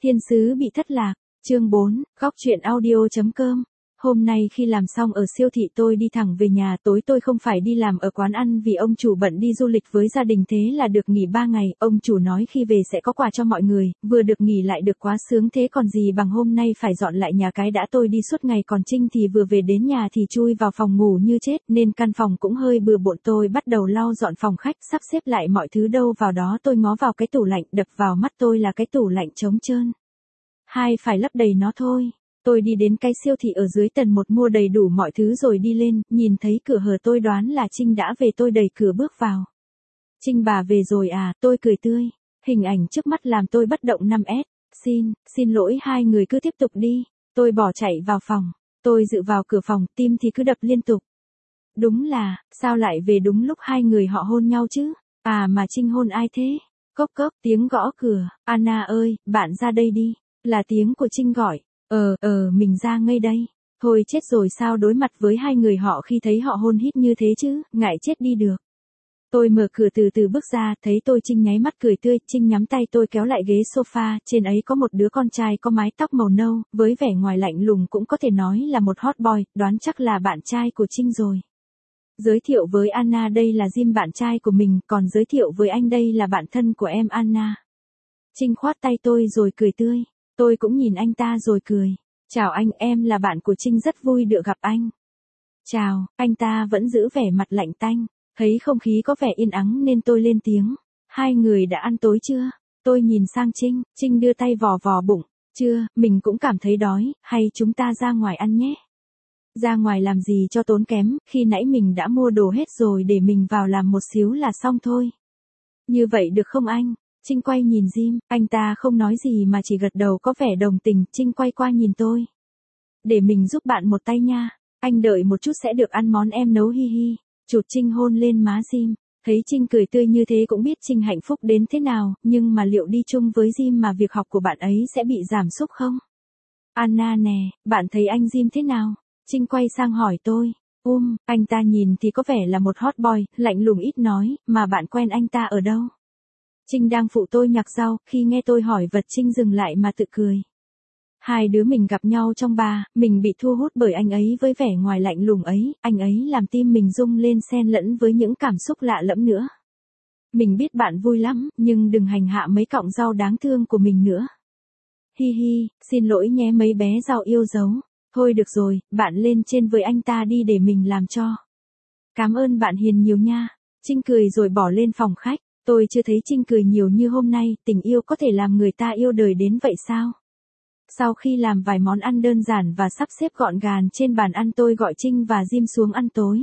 Thiên sứ bị thất lạc, chương 4, góc truyện audio.com. Hôm nay khi làm xong ở siêu thị tôi đi thẳng về nhà, tối tôi không phải đi làm ở quán ăn vì ông chủ bận đi du lịch với gia đình, thế là được nghỉ 3 ngày, ông chủ nói khi về sẽ có quà cho mọi người, vừa được nghỉ lại được quá sướng thế còn gì bằng. Hôm nay phải dọn lại nhà cái đã, tôi đi suốt ngày còn Trinh thì vừa về đến nhà thì chui vào phòng ngủ như chết nên căn phòng cũng hơi bừa bộn. Tôi bắt đầu lau dọn phòng khách, sắp xếp lại mọi thứ đâu vào đó. Tôi ngó vào cái tủ lạnh, đập vào mắt tôi là cái tủ lạnh trống trơn. Phải lấp đầy nó thôi. Tôi đi đến cái siêu thị ở dưới tầng 1 mua đầy đủ mọi thứ rồi đi lên, nhìn thấy cửa hở tôi đoán là Trinh đã về, tôi đẩy cửa bước vào. Trinh, bà về rồi à, tôi cười tươi. Hình ảnh trước mắt làm tôi bất động 5S. Xin lỗi, hai người cứ tiếp tục đi. Tôi bỏ chạy vào phòng. Tôi dựa vào cửa phòng, tim thì cứ đập liên tục. Đúng là, sao lại về đúng lúc hai người họ hôn nhau chứ? À mà Trinh hôn ai thế? Cốc cốc, tiếng gõ cửa. Anna ơi, bạn ra đây đi. Là tiếng của Trinh gọi. Mình ra ngay đây. Thôi chết rồi, sao đối mặt với hai người họ khi thấy họ hôn hít như thế chứ, ngại chết đi được. Tôi mở cửa từ từ bước ra, thấy tôi, Trinh nháy mắt cười tươi. Trinh nhắm tay tôi kéo lại ghế sofa, trên ấy có một đứa con trai có mái tóc màu nâu, với vẻ ngoài lạnh lùng, cũng có thể nói là một hot boy, đoán chắc là bạn trai của Trinh rồi. Giới thiệu với Anna, đây là Jim, bạn trai của mình, còn giới thiệu với anh, đây là bạn thân của em Anna. Trinh khoát tay tôi rồi cười tươi. Tôi cũng nhìn anh ta rồi cười. Chào anh, em là bạn của Trinh, rất vui được gặp anh. Chào, anh ta vẫn giữ vẻ mặt lạnh tanh. Thấy không khí có vẻ yên ắng nên tôi lên tiếng. Hai người đã ăn tối chưa? Tôi nhìn sang Trinh, Trinh đưa tay vò vò bụng. Chưa, mình cũng cảm thấy đói, hay chúng ta ra ngoài ăn nhé. Ra ngoài làm gì cho tốn kém, khi nãy mình đã mua đồ hết rồi, để mình vào làm một xíu là xong thôi. Như vậy được không anh? Trinh quay nhìn Jim, anh ta không nói gì mà chỉ gật đầu có vẻ đồng tình. Trinh quay qua nhìn tôi. Để mình giúp bạn một tay nha. Anh đợi một chút sẽ được ăn món em nấu, hi hi. Chụt Trinh hôn lên má Jim. Thấy Trinh cười tươi như thế cũng biết Trinh hạnh phúc đến thế nào, nhưng mà liệu đi chung với Jim mà việc học của bạn ấy sẽ bị giảm sút không? Anna nè, bạn thấy anh Jim thế nào? Trinh quay sang hỏi tôi. Anh ta nhìn thì có vẻ là một hot boy, lạnh lùng ít nói, mà bạn quen anh ta ở đâu? Trinh đang phụ tôi nhặt rau, khi nghe tôi hỏi vật Trinh dừng lại mà tự cười. Hai đứa mình gặp nhau trong bar, mình bị thu hút bởi anh ấy với vẻ ngoài lạnh lùng ấy, anh ấy làm tim mình rung lên xen lẫn với những cảm xúc lạ lẫm nữa. Mình biết bạn vui lắm, nhưng đừng hành hạ mấy cọng rau đáng thương của mình nữa. Hi hi, xin lỗi nhé mấy bé rau yêu dấu. Thôi được rồi, bạn lên trên với anh ta đi để mình làm cho. Cảm ơn bạn hiền nhiều nha. Trinh cười rồi bỏ lên phòng khách. Tôi chưa thấy Trinh cười nhiều như hôm nay, tình yêu có thể làm người ta yêu đời đến vậy sao? Sau khi làm vài món ăn đơn giản và sắp xếp gọn gàng trên bàn ăn, tôi gọi Trinh và Jim xuống ăn tối.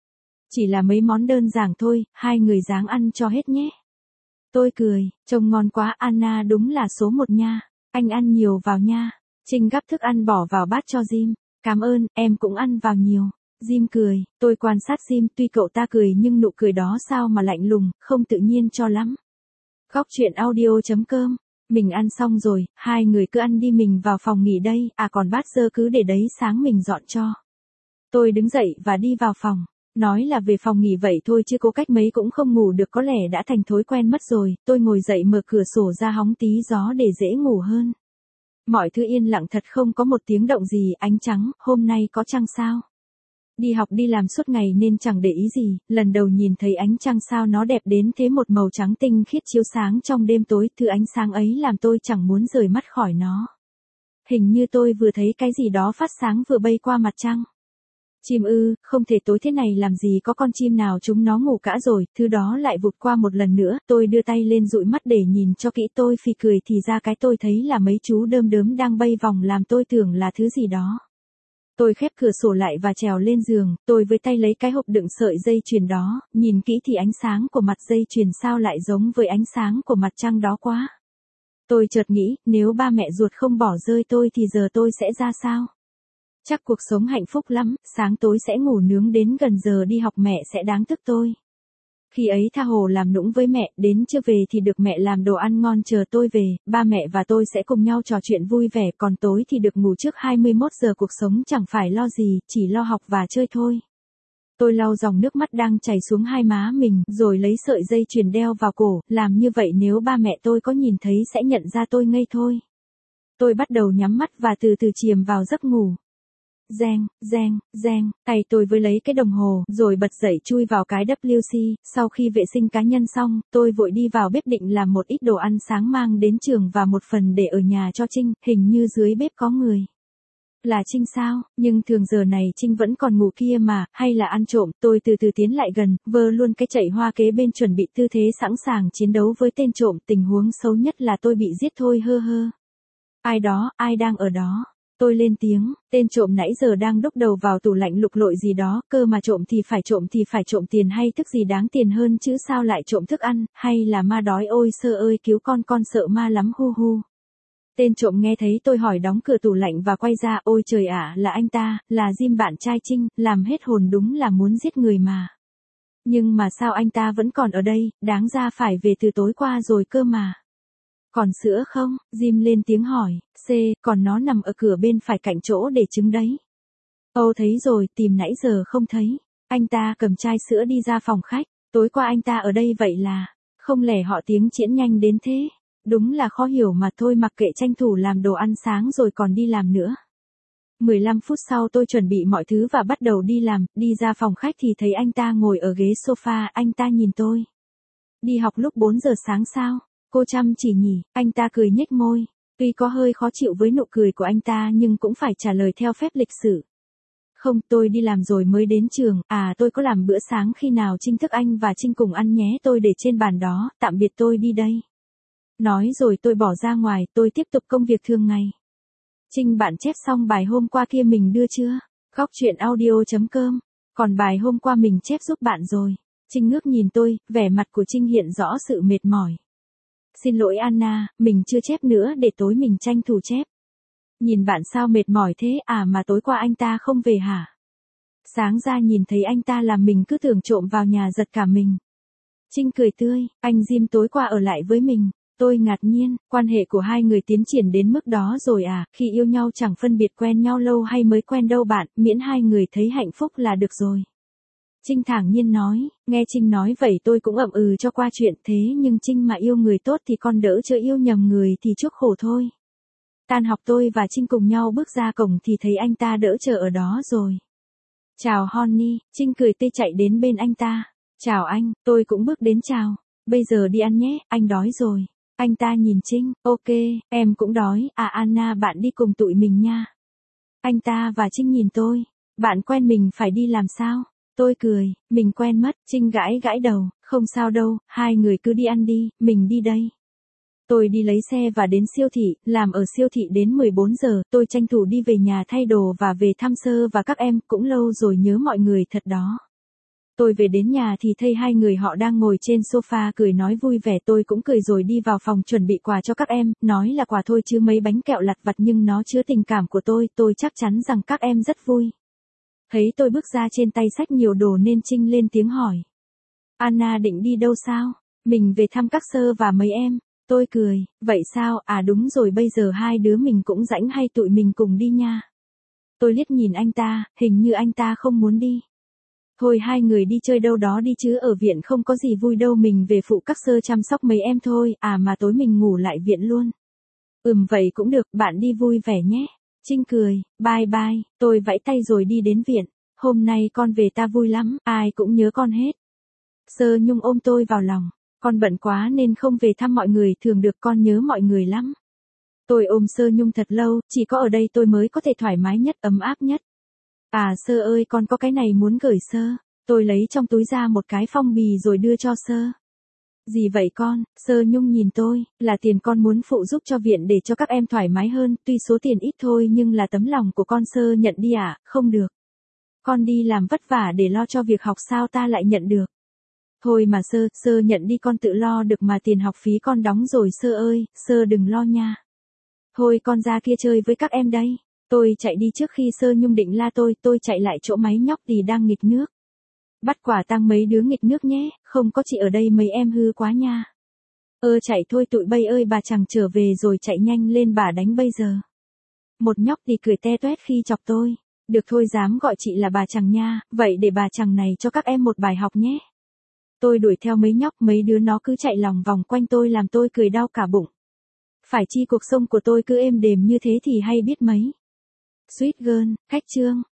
Chỉ là mấy món đơn giản thôi, hai người ráng ăn cho hết nhé. Tôi cười, trông ngon quá, Anna đúng là số 1 nha. Anh ăn nhiều vào nha. Trinh gắp thức ăn bỏ vào bát cho Jim. Cảm ơn, em cũng ăn vào nhiều. Jim cười, tôi quan sát Jim, tuy cậu ta cười nhưng nụ cười đó sao mà lạnh lùng, không tự nhiên cho lắm. Góc truyện audio.com. Mình ăn xong rồi, hai người cứ ăn đi, mình vào phòng nghỉ đây, còn bát dơ cứ để đấy, sáng mình dọn cho. Tôi đứng dậy và đi vào phòng. Nói là về phòng nghỉ vậy thôi chứ cố cách mấy cũng không ngủ được, có lẽ đã thành thói quen mất rồi. Tôi ngồi dậy mở cửa sổ ra hóng tí gió để dễ ngủ hơn. Mọi thứ yên lặng thật, không có một tiếng động gì, ánh trắng, hôm nay có trăng sao? Đi học đi làm suốt ngày nên chẳng để ý gì, lần đầu nhìn thấy ánh trăng sao nó đẹp đến thế, một màu trắng tinh khiết chiếu sáng trong đêm tối, thứ ánh sáng ấy làm tôi chẳng muốn rời mắt khỏi nó. Hình như tôi vừa thấy cái gì đó phát sáng vừa bay qua mặt trăng. Chim ư, không thể, tối thế này làm gì có con chim nào, chúng nó ngủ cả rồi, thứ đó lại vụt qua một lần nữa. Tôi đưa tay lên dụi mắt để nhìn cho kỹ, tôi phì cười thì ra cái tôi thấy là mấy chú đơm đớm đang bay vòng, làm tôi tưởng là thứ gì đó. Tôi khép cửa sổ lại và trèo lên giường, tôi với tay lấy cái hộp đựng sợi dây chuyền đó, nhìn kỹ thì ánh sáng của mặt dây chuyền sao lại giống với ánh sáng của mặt trăng đó quá. Tôi chợt nghĩ, nếu ba mẹ ruột không bỏ rơi tôi thì giờ tôi sẽ ra sao? Chắc cuộc sống hạnh phúc lắm, sáng tối sẽ ngủ nướng đến gần giờ đi học mẹ sẽ đáng thức tôi. Khi ấy tha hồ làm nũng với mẹ, đến trưa về thì được mẹ làm đồ ăn ngon chờ tôi về, ba mẹ và tôi sẽ cùng nhau trò chuyện vui vẻ, còn tối thì được ngủ trước 21 giờ, cuộc sống chẳng phải lo gì, chỉ lo học và chơi thôi. Tôi lau dòng nước mắt đang chảy xuống hai má mình, rồi lấy sợi dây chuyền đeo vào cổ, làm như vậy nếu ba mẹ tôi có nhìn thấy sẽ nhận ra tôi ngây thôi. Tôi bắt đầu nhắm mắt và từ từ chìm vào giấc ngủ. Reng, reng, reng, tay tôi với lấy cái đồng hồ, rồi bật dậy chui vào cái WC, sau khi vệ sinh cá nhân xong, tôi vội đi vào bếp định làm một ít đồ ăn sáng mang đến trường và một phần để ở nhà cho Trinh, hình như dưới bếp có người. Là Trinh sao, nhưng thường giờ này Trinh vẫn còn ngủ kia mà, hay là ăn trộm, tôi từ từ tiến lại gần, vơ luôn cái chậy hoa kế bên chuẩn bị tư thế sẵn sàng chiến đấu với tên trộm, tình huống xấu nhất là tôi bị giết thôi hơ hơ. Ai đó, ai đang ở đó? Tôi lên tiếng, tên trộm nãy giờ đang đúc đầu vào tủ lạnh lục lọi gì đó, cơ mà trộm thì phải trộm tiền hay thức gì đáng tiền hơn chứ sao lại trộm thức ăn, hay là ma đói ôi sơ ơi cứu con sợ ma lắm hu hu. Tên trộm nghe thấy tôi hỏi đóng cửa tủ lạnh và quay ra, ôi trời ạ, là anh ta, là Jim bạn trai Trinh, làm hết hồn đúng là muốn giết người mà. Nhưng mà sao anh ta vẫn còn ở đây, đáng ra phải về từ tối qua rồi cơ mà. Còn sữa không? Jim lên tiếng hỏi, còn nó nằm ở cửa bên phải cạnh chỗ để trứng đấy. Ồ thấy rồi, tìm nãy giờ không thấy. Anh ta cầm chai sữa đi ra phòng khách, tối qua anh ta ở đây vậy là, không lẽ họ tiếng triển nhanh đến thế? Đúng là khó hiểu mà thôi mặc kệ tranh thủ làm đồ ăn sáng rồi còn đi làm nữa. 15 phút sau tôi chuẩn bị mọi thứ và bắt đầu đi làm, đi ra phòng khách thì thấy anh ta ngồi ở ghế sofa, anh ta nhìn tôi. Đi học lúc 4 giờ sáng sao? Cô chăm chỉ nhỉ, anh ta cười nhếch môi. Tuy có hơi khó chịu với nụ cười của anh ta nhưng cũng phải trả lời theo phép lịch sự. Không, tôi đi làm rồi mới đến trường, tôi có làm bữa sáng khi nào Trinh thức anh và Trinh cùng ăn nhé, tôi để trên bàn đó, tạm biệt tôi đi đây. Nói rồi tôi bỏ ra ngoài, tôi tiếp tục công việc thường ngày. Trinh bạn chép xong bài hôm qua kia mình đưa chưa? Góc chuyện audio.com. Còn bài hôm qua mình chép giúp bạn rồi. Trinh ngước nhìn tôi, vẻ mặt của Trinh hiện rõ sự mệt mỏi. Xin lỗi Anna, mình chưa chép nữa để tối mình tranh thủ chép. Nhìn bạn sao mệt mỏi thế mà tối qua anh ta không về hả? Sáng ra nhìn thấy anh ta làm mình cứ tưởng trộm vào nhà giật cả mình. Trinh cười tươi, anh Jim tối qua ở lại với mình. Tôi ngạc nhiên, quan hệ của hai người tiến triển đến mức đó rồi khi yêu nhau chẳng phân biệt quen nhau lâu hay mới quen đâu bạn, miễn hai người thấy hạnh phúc là được rồi. Trinh thản nhiên nói, nghe Trinh nói vậy tôi cũng ậm ừ cho qua chuyện thế nhưng Trinh mà yêu người tốt thì con đỡ chứ yêu nhầm người thì chuốc khổ thôi. Tan học tôi và Trinh cùng nhau bước ra cổng thì thấy anh ta đỡ chờ ở đó rồi. Chào Honey, Trinh cười tươi chạy đến bên anh ta. Chào anh, tôi cũng bước đến chào. Bây giờ đi ăn nhé, anh đói rồi. Anh ta nhìn Trinh, ok, em cũng đói, Anna bạn đi cùng tụi mình nha. Anh ta và Trinh nhìn tôi, bạn quen mình phải đi làm sao? Tôi cười, mình quen mất, Trinh gãi đầu, không sao đâu, hai người cứ đi ăn đi, mình đi đây. Tôi đi lấy xe và đến siêu thị, làm ở siêu thị đến 14 giờ, tôi tranh thủ đi về nhà thay đồ và về thăm Sơ và các em, cũng lâu rồi nhớ mọi người thật đó. Tôi về đến nhà thì thấy hai người họ đang ngồi trên sofa cười nói vui vẻ, tôi cũng cười rồi đi vào phòng chuẩn bị quà cho các em, nói là quà thôi chứ mấy bánh kẹo lặt vặt nhưng nó chứa tình cảm của tôi chắc chắn rằng các em rất vui. Thấy tôi bước ra trên tay xách nhiều đồ nên Trinh lên tiếng hỏi. Anna định đi đâu sao? Mình về thăm các Sơ và mấy em. Tôi cười, vậy sao, đúng rồi bây giờ hai đứa mình cũng rảnh hay tụi mình cùng đi nha. Tôi liếc nhìn anh ta, hình như anh ta không muốn đi. Thôi hai người đi chơi đâu đó đi chứ ở viện không có gì vui đâu, mình về phụ các Sơ chăm sóc mấy em thôi, mà tối mình ngủ lại viện luôn. Vậy cũng được, bạn đi vui vẻ nhé. Trinh cười, bye bye, tôi vẫy tay rồi đi đến viện. Hôm nay con về ta vui lắm, ai cũng nhớ con hết. Sơ Nhung ôm tôi vào lòng, con bận quá nên không về thăm mọi người, thường được con nhớ mọi người lắm. Tôi ôm Sơ Nhung thật lâu, chỉ có ở đây tôi mới có thể thoải mái nhất, ấm áp nhất. Sơ ơi con có cái này muốn gửi Sơ. Tôi lấy trong túi ra một cái phong bì rồi đưa cho Sơ. Gì vậy con? Sơ Nhung nhìn tôi, là tiền con muốn phụ giúp cho viện để cho các em thoải mái hơn, tuy số tiền ít thôi nhưng là tấm lòng của con. Sơ nhận đi không được. Con đi làm vất vả để lo cho việc học sao ta lại nhận được. Thôi mà Sơ nhận đi con tự lo được mà tiền học phí con đóng rồi Sơ ơi, Sơ đừng lo nha. Thôi con ra kia chơi với các em đây. Tôi chạy đi trước khi Sơ Nhung định la tôi chạy lại chỗ máy nhóc thì đang nghịch nước. Bắt quả tang mấy đứa nghịch nước nhé, không có chị ở đây mấy em hư quá nha. Chạy thôi tụi bay ơi bà chẳng trở về rồi chạy nhanh lên bà đánh bây giờ. Một nhóc thì cười te toét khi chọc tôi. Được thôi dám gọi chị là bà chẳng nha, vậy để bà chẳng này cho các em một bài học nhé. Tôi đuổi theo mấy nhóc, mấy đứa nó cứ chạy lòng vòng quanh tôi làm tôi cười đau cả bụng. Phải chi cuộc sống của tôi cứ êm đềm như thế thì hay biết mấy. Sweet girl, khách trương.